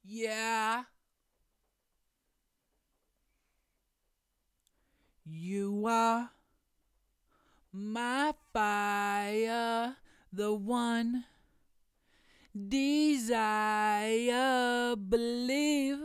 Yeah. You are my fire, the one desire. Believe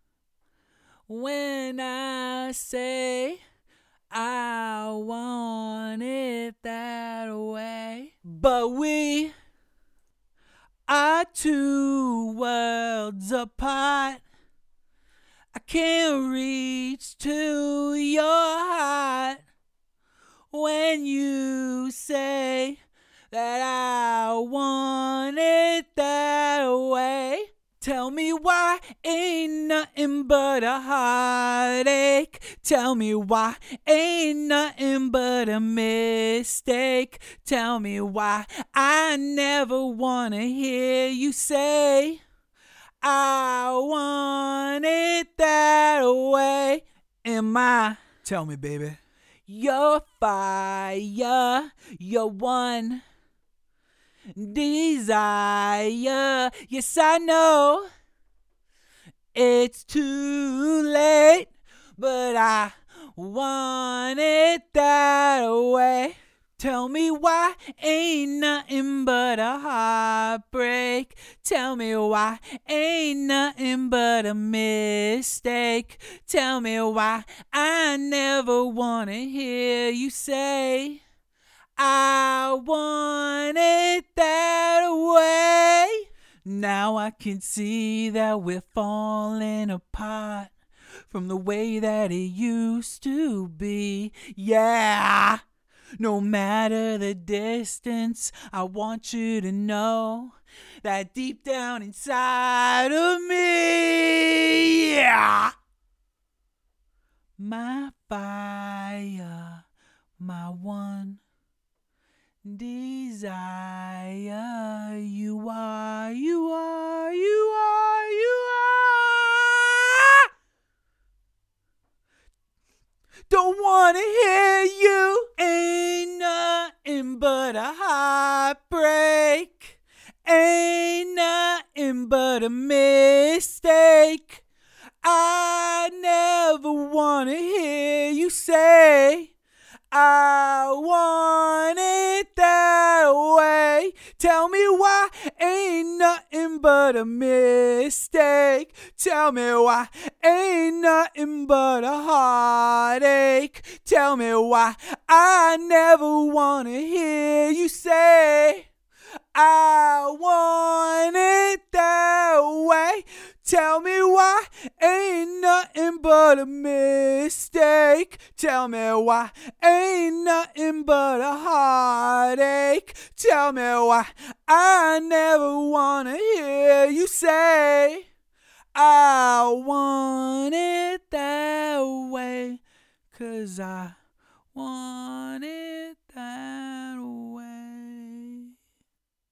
when I say I want it that way. But we are two worlds apart. I can't reach to your heart when you say that I want it that way. Tell me why ain't nothing but a heartache. Tell me why ain't nothing but a mistake. Tell me why I never wanna hear you say I want it that way. Am I? Tell me, baby. Your fire, your one desire. Yes, I know it's too late, but I want it that way. Tell me why ain't nothing but a heartbreak. Tell me why ain't nothing but a mistake. Tell me why I never wanna hear you say I want it that way. Now I can see that we're falling apart from the way that it used to be. Yeah. No matter the distance, I want you to know that deep down inside of me, yeah, my fire, my one desire. You are, you are, you are, you are. Don't wanna hear you. Ain't nothing but a heartbreak. Ain't nothing but a mistake. I never wanna hear you say I want it that way. Tell me why ain't nothing but a mistake. Tell me why ain't nothing but a heartache. Tell me why I never wanna hear you say I want it that way. Tell me why ain't nothing but a mistake. Tell me why ain't nothing but a heartache. Tell me why I never wanna hear you say I want it that way. 'Cause I want it